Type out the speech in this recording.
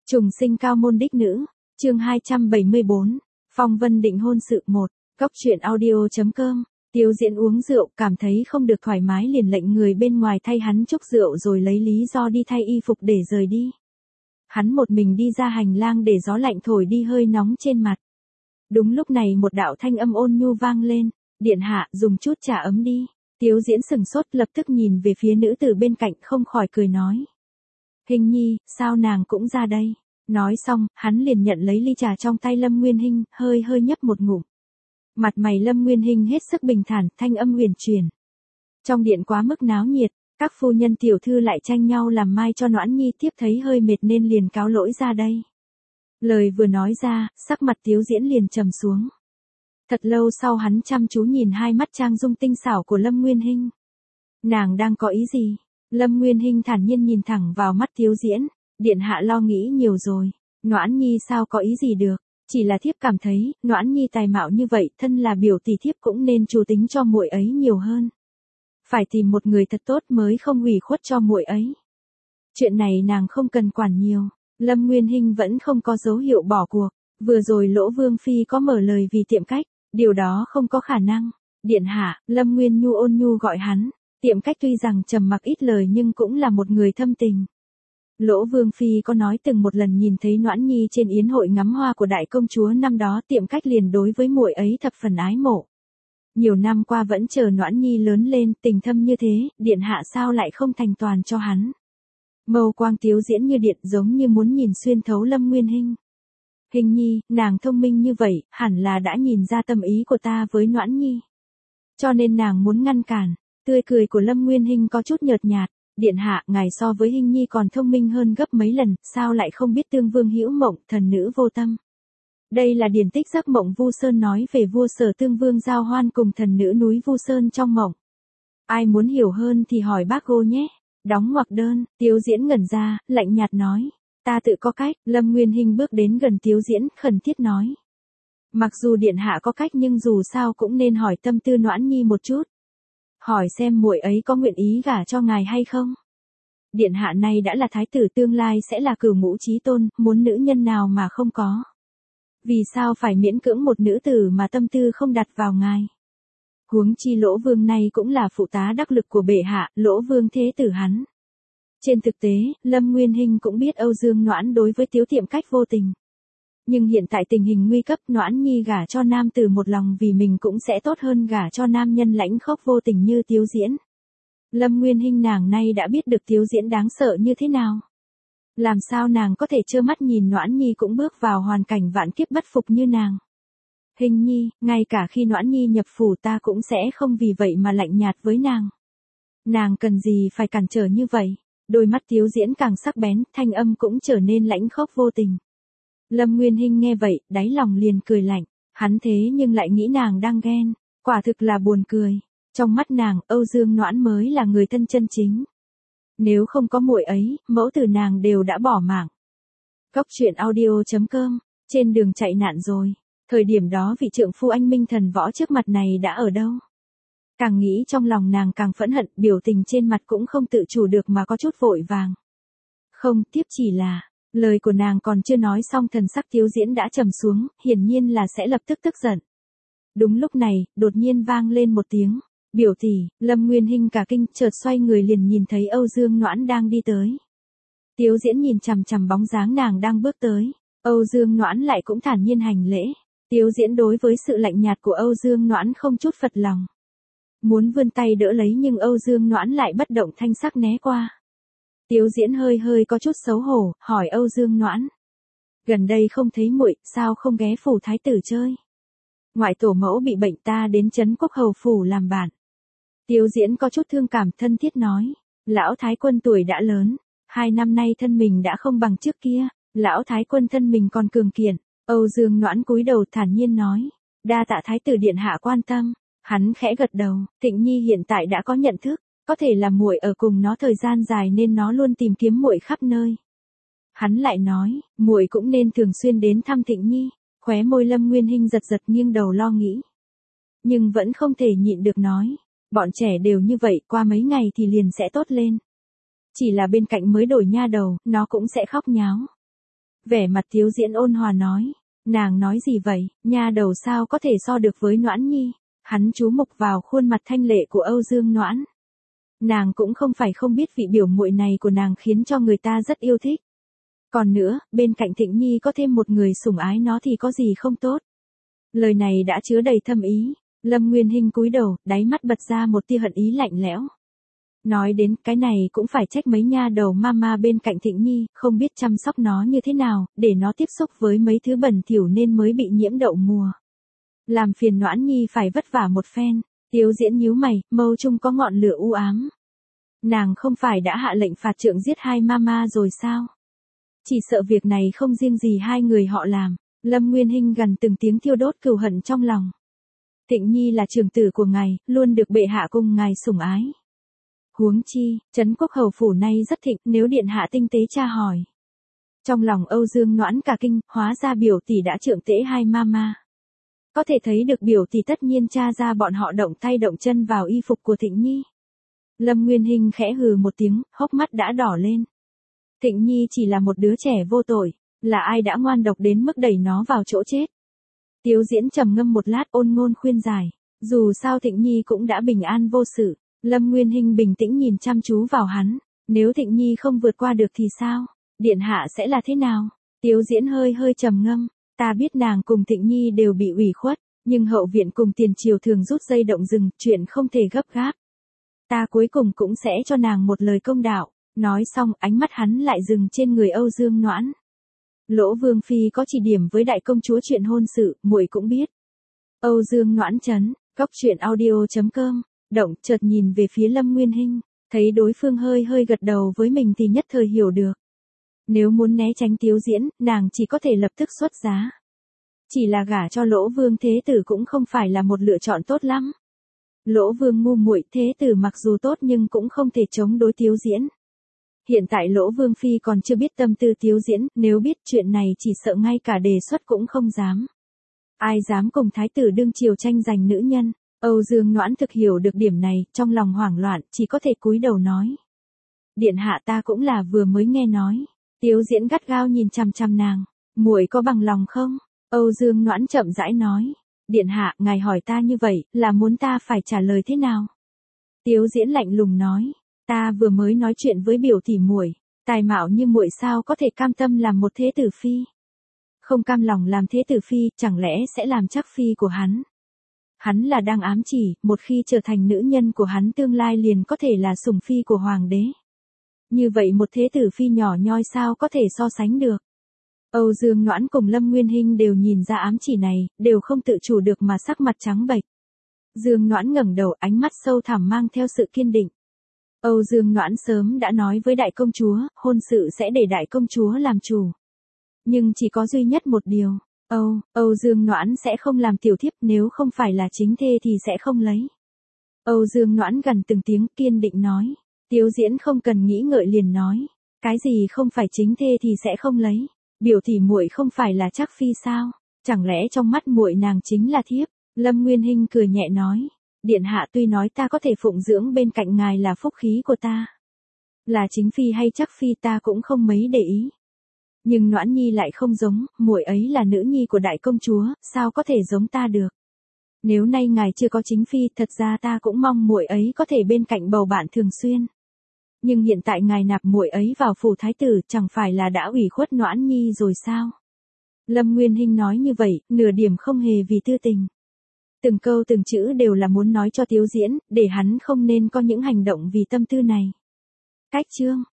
Trùng sinh cao môn đích nữ, chương 274, Phong Vân định hôn sự 1, Cóc truyện audio.com. Tiếu Diễn uống rượu, cảm thấy không được thoải mái liền lệnh người bên ngoài thay hắn chúc rượu rồi lấy lý do đi thay y phục để rời đi. Hắn một mình đi ra hành lang để gió lạnh thổi đi hơi nóng trên mặt. Đúng lúc này một đạo thanh âm ôn nhu vang lên, điện hạ dùng chút trà ấm đi. Tiếu Diễn sừng sốt lập tức nhìn về phía nữ tử bên cạnh không khỏi cười nói. Hình nhi, sao nàng cũng ra đây? Nói xong, hắn liền nhận lấy ly trà trong tay Lâm Nguyên Hinh, hơi nhấp một ngụm. Mặt mày Lâm Nguyên Hinh hết sức bình thản, thanh âm huyền truyền. Trong điện quá mức náo nhiệt, các phu nhân tiểu thư lại tranh nhau làm mai cho Noãn Nhi tiếp thấy hơi mệt nên liền cáo lỗi ra đây. Lời vừa nói ra, sắc mặt Tiếu Diễn liền trầm xuống. Thật lâu sau hắn chăm chú nhìn hai mắt trang dung tinh xảo của Lâm Nguyên Hinh. Nàng đang có ý gì? Lâm Nguyên Hinh thản nhiên nhìn thẳng vào mắt Tiếu Diễn, điện hạ lo nghĩ nhiều rồi, Noãn Nhi sao có ý gì được, chỉ là thiếp cảm thấy, Noãn Nhi tài mạo như vậy, thân là biểu tỷ thiếp cũng nên chú tính cho muội ấy nhiều hơn. Phải tìm một người thật tốt mới không hủy khuất cho muội ấy. Chuyện này nàng không cần quản nhiều, Lâm Nguyên Hinh vẫn không có dấu hiệu bỏ cuộc, vừa rồi Lỗ Vương Phi có mở lời vì Tiệm Cách, điều đó không có khả năng. Điện hạ, Lâm Nguyên Nhu ôn nhu gọi hắn. Tiệm Cách tuy rằng trầm mặc ít lời nhưng cũng là một người thâm tình. Lỗ Vương Phi có nói từng một lần nhìn thấy Noãn Nhi trên yến hội ngắm hoa của đại công chúa năm đó, Tiệm Cách liền đối với muội ấy thập phần ái mộ. Nhiều năm qua vẫn chờ Noãn Nhi lớn lên, tình thâm như thế, điện hạ sao lại không thành toàn cho hắn. Mâu quang Tiếu Diễn như điện, giống như muốn nhìn xuyên thấu Lâm Nguyên Hinh. Hình nhi, nàng thông minh như vậy, hẳn là đã nhìn ra tâm ý của ta với Noãn Nhi. Cho nên nàng muốn ngăn cản. Tươi cười của Lâm Nguyên Hinh có chút nhợt nhạt, điện hạ, ngài so với Hinh nhi còn thông minh hơn gấp mấy lần, sao lại không biết tương vương hữu mộng, thần nữ vô tâm. Đây là điển tích Giấc Mộng Vu Sơn nói về vua Sở Tương Vương giao hoan cùng thần nữ núi Vu Sơn trong mộng. Ai muốn hiểu hơn thì hỏi bác Cô nhé. Đóng ngoặc đơn, Tiếu Diễn ngẩn ra, lạnh nhạt nói. Ta tự có cách. Lâm Nguyên Hinh bước đến gần Tiếu Diễn, khẩn thiết nói. Mặc dù điện hạ có cách nhưng dù sao cũng nên hỏi tâm tư Noãn Nhi một chút. Hỏi xem muội ấy có nguyện ý gả cho ngài hay không? Điện hạ này đã là thái tử, tương lai sẽ là cửu ngũ chí tôn, muốn nữ nhân nào mà không có. Vì sao phải miễn cưỡng một nữ tử mà tâm tư không đặt vào ngài? Huống chi Lỗ Vương này cũng là phụ tá đắc lực của bệ hạ, Lỗ Vương thế tử hắn. Trên thực tế, Lâm Nguyên Hinh cũng biết Âu Dương Noãn đối với Tiếu Tiệm Cách vô tình. Nhưng hiện tại tình hình nguy cấp, Noãn Nhi gả cho nam tử một lòng vì mình cũng sẽ tốt hơn gả cho nam nhân lãnh khốc vô tình như Tiếu Diễn. Lâm Nguyên Hinh nàng nay đã biết được Tiếu Diễn đáng sợ như thế nào. Làm sao nàng có thể trơ mắt nhìn Noãn Nhi cũng bước vào hoàn cảnh vạn kiếp bất phục như nàng. Hình nhi, ngay cả khi Noãn Nhi nhập phủ ta cũng sẽ không vì vậy mà lạnh nhạt với nàng. Nàng cần gì phải cản trở như vậy? Đôi mắt Tiếu Diễn càng sắc bén, thanh âm cũng trở nên lãnh khốc vô tình. Lâm Nguyên Hinh nghe vậy, đáy lòng liền cười lạnh, hắn thế nhưng lại nghĩ nàng đang ghen, quả thực là buồn cười. Trong mắt nàng, Âu Dương Noãn mới là người thân chân chính. Nếu không có muội ấy, mẫu tử nàng đều đã bỏ mạng. Cóc truyện audio.com, trên đường chạy nạn rồi, thời điểm đó vị trượng phu anh minh thần võ trước mặt này đã ở đâu? Càng nghĩ trong lòng nàng càng phẫn hận, biểu tình trên mặt cũng không tự chủ được mà có chút vội vàng. Không, tiếp chỉ là... Lời của nàng còn chưa nói xong thần sắc Tiếu Diễn đã trầm xuống, hiển nhiên là sẽ lập tức tức giận. Đúng lúc này, đột nhiên vang lên một tiếng. Biểu tỷ, Lâm Nguyên Hinh cả kinh, chợt xoay người liền nhìn thấy Âu Dương Noãn đang đi tới. Tiếu Diễn nhìn chằm chằm bóng dáng nàng đang bước tới. Âu Dương Noãn lại cũng thản nhiên hành lễ. Tiếu Diễn đối với sự lạnh nhạt của Âu Dương Noãn không chút phật lòng. Muốn vươn tay đỡ lấy nhưng Âu Dương Noãn lại bất động thanh sắc né qua. Tiếu Diễn hơi có chút xấu hổ, hỏi Âu Dương Noãn. Gần đây không thấy muội, sao không ghé phủ thái tử chơi? Ngoại tổ mẫu bị bệnh, ta đến trấn Quốc Hầu phủ làm bạn. Tiếu Diễn có chút thương cảm thân thiết nói. Lão thái quân tuổi đã lớn, 2 năm nay thân mình đã không bằng trước kia, lão thái quân thân mình còn cường kiện. Âu Dương Noãn cúi đầu thản nhiên nói. Đa tạ thái tử điện hạ quan tâm. Hắn khẽ gật đầu, Tịnh Nhi hiện tại đã có nhận thức. Có thể là muội ở cùng nó thời gian dài nên nó luôn tìm kiếm muội khắp nơi. Hắn lại nói, muội cũng nên thường xuyên đến thăm Tịnh Nhi. Khóe môi Lâm Nguyên Hinh giật nghiêng đầu lo nghĩ. Nhưng vẫn không thể nhịn được nói, bọn trẻ đều như vậy, qua mấy ngày thì liền sẽ tốt lên. Chỉ là bên cạnh mới đổi nha đầu, nó cũng sẽ khóc nháo. Vẻ mặt Tiếu Diễn ôn hòa nói. Nàng nói gì vậy, nha đầu sao có thể so được với Noãn Nhi. Hắn chú mục vào khuôn mặt thanh lệ của Âu Dương Noãn. Nàng cũng không phải không biết vị biểu muội này của nàng khiến cho người ta rất yêu thích. Còn nữa, bên cạnh Thịnh Nhi có thêm một người sủng ái nó thì có gì không tốt. Lời này đã chứa đầy thâm ý. Lâm Nguyên Hinh cúi đầu, đáy mắt bật ra một tia hận ý lạnh lẽo. Nói đến cái này cũng phải trách mấy nha đầu mama bên cạnh Thịnh Nhi, không biết chăm sóc nó như thế nào, để nó tiếp xúc với mấy thứ bẩn thỉu nên mới bị nhiễm đậu mùa. Làm phiền Noãn Nhi phải vất vả một phen. Tiếu Diễn nhíu mày, mâu trung có ngọn lửa u ám. Nàng không phải đã hạ lệnh phạt trượng giết hai mama rồi sao? Chỉ sợ việc này không riêng gì hai người họ làm. Lâm Nguyên Hinh gần từng tiếng thiêu đốt cừu hận trong lòng. Thịnh Nhi là trưởng tử của ngài, luôn được bệ hạ cùng ngài sủng ái. Huống chi, trấn quốc hầu phủ nay rất thịnh, nếu điện hạ tinh tế tra hỏi. Trong lòng Âu Dương Noãn cả kinh, hóa ra biểu tỷ đã trượng tễ hai mama. Có thể thấy được biểu tỷ tất nhiên tra ra bọn họ động tay động chân vào y phục của Thịnh Nhi. Lâm Nguyên Hinh khẽ hừ một tiếng, hốc mắt đã đỏ lên. Thịnh Nhi chỉ là một đứa trẻ vô tội, là ai đã ngoan độc đến mức đẩy nó vào chỗ chết. Tiếu Diễn trầm ngâm một lát ôn ngôn khuyên giải, dù sao Thịnh Nhi cũng đã bình an vô sự. Lâm Nguyên Hinh bình tĩnh nhìn chăm chú vào hắn, nếu Thịnh Nhi không vượt qua được thì sao? Điện hạ sẽ là thế nào? Tiếu Diễn hơi trầm ngâm, ta biết nàng cùng Thịnh Nhi đều bị ủy khuất, nhưng hậu viện cùng tiền triều thường rút dây động rừng, chuyện không thể gấp gáp. Ta cuối cùng cũng sẽ cho nàng một lời công đạo. Nói xong ánh mắt hắn lại dừng trên người Âu Dương Noãn. Lỗ Vương Phi có chỉ điểm với đại công chúa chuyện hôn sự, muội cũng biết. Âu Dương Noãn chấn, góc truyện audio.com, động chợt nhìn về phía Lâm Nguyên Hinh, thấy đối phương hơi gật đầu với mình thì nhất thời hiểu được. Nếu muốn né tránh Tiếu Diễn, nàng chỉ có thể lập tức xuất giá. Chỉ là gả cho Lỗ Vương thế tử cũng không phải là một lựa chọn tốt lắm. Lỗ Vương ngu muội, thế tử mặc dù tốt nhưng cũng không thể chống đối Tiếu Diễn. Hiện tại Lỗ Vương Phi còn chưa biết tâm tư Tiếu Diễn, nếu biết chuyện này chỉ sợ ngay cả đề xuất cũng không dám. Ai dám cùng thái tử đương triều tranh giành nữ nhân. Âu Dương Noãn thực hiểu được điểm này, trong lòng hoảng loạn, chỉ có thể cúi đầu nói. Điện hạ ta cũng là vừa mới nghe nói. Tiếu Diễn gắt gao nhìn chằm chằm nàng, muội có bằng lòng không? Âu Dương Noãn chậm rãi nói. Điện hạ, ngài hỏi ta như vậy, là muốn ta phải trả lời thế nào? Tiếu Diễn lạnh lùng nói. Ta vừa mới nói chuyện với biểu tỷ muội, tài mạo như muội sao có thể cam tâm làm một thế tử phi? Không cam lòng làm thế tử phi, chẳng lẽ sẽ làm chắc phi của hắn? Hắn là đang ám chỉ, một khi trở thành nữ nhân của hắn tương lai liền có thể là sủng phi của hoàng đế. Như vậy một thế tử phi nhỏ nhoi sao có thể so sánh được? Âu Dương Noãn cùng Lâm Nguyên Hinh đều nhìn ra ám chỉ này, đều không tự chủ được mà sắc mặt trắng bệch. Dương Noãn ngẩng đầu, ánh mắt sâu thẳm mang theo sự kiên định. Âu Dương Noãn sớm đã nói với đại công chúa, hôn sự sẽ để đại công chúa làm chủ. Nhưng chỉ có duy nhất một điều, Âu Dương Noãn sẽ không làm tiểu thiếp, nếu không phải là chính thê thì sẽ không lấy. Âu Dương Noãn gần từng tiếng kiên định nói. Tiếu Diễn không cần nghĩ ngợi liền nói, cái gì không phải chính thê thì sẽ không lấy. Biểu tỷ muội không phải là chắc phi sao? Chẳng lẽ trong mắt muội nàng chính là thiếp? Lâm Nguyên Hinh cười nhẹ nói. Điện hạ tuy nói ta có thể phụng dưỡng bên cạnh ngài là phúc khí của ta. Là chính phi hay chắc phi ta cũng không mấy để ý. Nhưng Noãn Nhi lại không giống, muội ấy là nữ nhi của đại công chúa, sao có thể giống ta được. Nếu nay ngài chưa có chính phi, thật ra ta cũng mong muội ấy có thể bên cạnh bầu bạn thường xuyên. Nhưng hiện tại ngài nạp muội ấy vào phủ thái tử, chẳng phải là đã ủy khuất Noãn Nhi rồi sao? Lâm Nguyên Hinh nói như vậy, nửa điểm không hề vì tư tình. Từng câu từng chữ đều là muốn nói cho Tiếu Diễn, để hắn không nên có những hành động vì tâm tư này. Cách chương